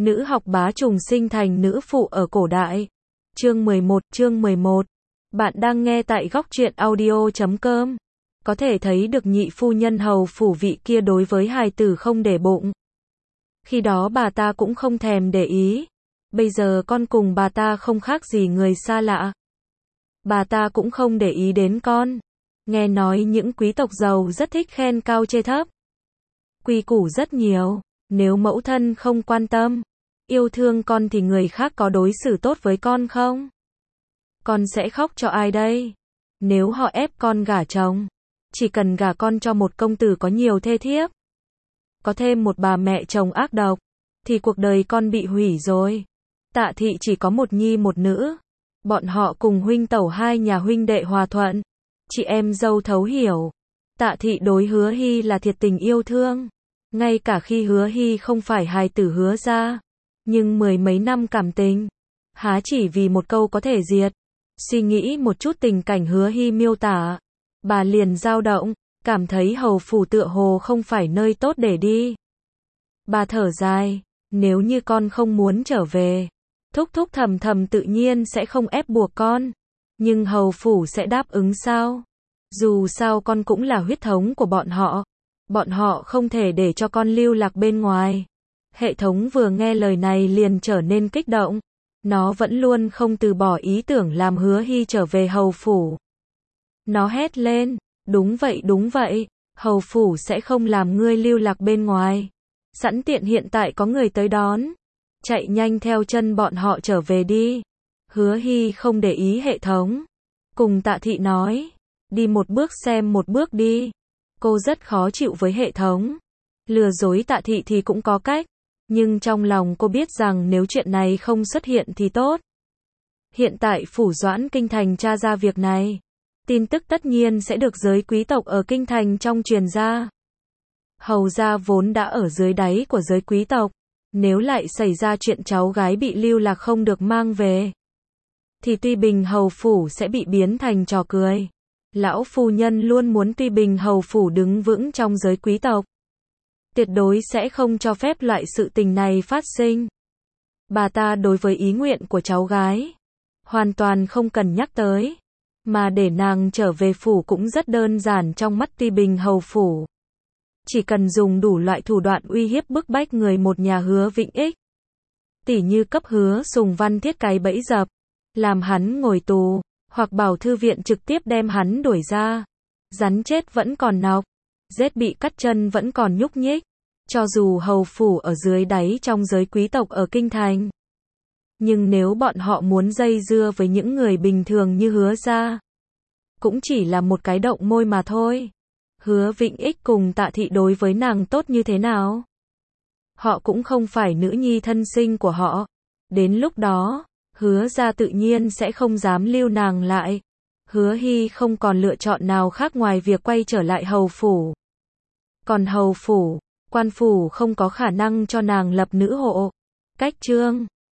Nữ học bá trùng sinh thành nữ phụ ở cổ đại. Chương 11. Bạn đang nghe tại góc truyện audio.com. Có thể thấy được nhị phu nhân hầu phủ vị kia đối với hài tử không để bụng. Khi đó bà ta cũng không thèm để ý. Bây giờ con cùng bà ta không khác gì người xa lạ. Bà ta cũng không để ý đến con. Nghe nói những quý tộc giàu rất thích khen cao chê thấp. Quy củ rất nhiều. Nếu mẫu thân không quan tâm, yêu thương con thì người khác có đối xử tốt với con không? Con sẽ khóc cho ai đây? Nếu họ ép con gả chồng, chỉ cần gả con cho một công tử có nhiều thê thiếp, có thêm một bà mẹ chồng ác độc, thì cuộc đời con bị hủy rồi. Tạ thị chỉ có một nhi một nữ. Bọn họ cùng huynh tẩu hai nhà huynh đệ hòa thuận, chị em dâu thấu hiểu. Tạ thị đối Hứa Hy là thiệt tình yêu thương. Ngay cả khi Hứa Hy không phải hài tử Hứa gia, nhưng mười mấy năm cảm tình, há chỉ vì một câu có thể diệt. Suy nghĩ một chút tình cảnh Hứa Hy miêu tả, bà liền dao động, cảm thấy hầu phủ tựa hồ không phải nơi tốt để đi. Bà thở dài, nếu như con không muốn trở về, thúc thúc thầm thầm tự nhiên sẽ không ép buộc con, nhưng hầu phủ sẽ đáp ứng sao? Dù sao con cũng là huyết thống của bọn họ. Bọn họ không thể để cho con lưu lạc bên ngoài. Hệ thống vừa nghe lời này liền trở nên kích động. Nó vẫn luôn không từ bỏ ý tưởng làm Hứa Hy trở về hầu phủ. Nó hét lên, đúng vậy, hầu phủ sẽ không làm ngươi lưu lạc bên ngoài. Sẵn tiện hiện tại có người tới đón. Chạy nhanh theo chân bọn họ trở về đi. Hứa Hy không để ý hệ thống. Cùng Tạ thị nói, đi một bước xem một bước đi. Cô rất khó chịu với hệ thống. Lừa dối Tạ thị thì cũng có cách. Nhưng trong lòng cô biết rằng nếu chuyện này không xuất hiện thì tốt. Hiện tại phủ Doãn Kinh Thành tra ra việc này. Tin tức tất nhiên sẽ được giới quý tộc ở Kinh Thành trong truyền ra. Hầu gia vốn đã ở dưới đáy của giới quý tộc. Nếu lại xảy ra chuyện cháu gái bị lưu lạc không được mang về, thì Tuy Bình hầu phủ sẽ bị biến thành trò cười. Lão phu nhân luôn muốn Tuy Bình hầu phủ đứng vững trong giới quý tộc. Tuyệt đối sẽ không cho phép loại sự tình này phát sinh. Bà ta đối với ý nguyện của cháu gái, hoàn toàn không cần nhắc tới. Mà để nàng trở về phủ cũng rất đơn giản trong mắt Tuy Bình hầu phủ. Chỉ cần dùng đủ loại thủ đoạn uy hiếp bức bách người một nhà Hứa Vĩnh Ích. Tỉ như cấp Hứa Sùng Văn thiết cái bẫy dập, làm hắn ngồi tù. Hoặc bảo thư viện trực tiếp đem hắn đuổi ra. Rắn chết vẫn còn nọc, rết bị cắt chân vẫn còn nhúc nhích. Cho dù hầu phủ ở dưới đáy trong giới quý tộc ở Kinh Thành, nhưng nếu bọn họ muốn dây dưa với những người bình thường như Hứa gia, cũng chỉ là một cái động môi mà thôi. Hứa Vĩnh Ích cùng Tạ thị đối với nàng tốt như thế nào? Họ cũng không phải nữ nhi thân sinh của họ. Đến lúc đó, Hứa gia tự nhiên sẽ không dám lưu nàng lại. Hứa Hy không còn lựa chọn nào khác ngoài việc quay trở lại hầu phủ. Còn hầu phủ, quan phủ không có khả năng cho nàng lập nữ hộ. Cách chương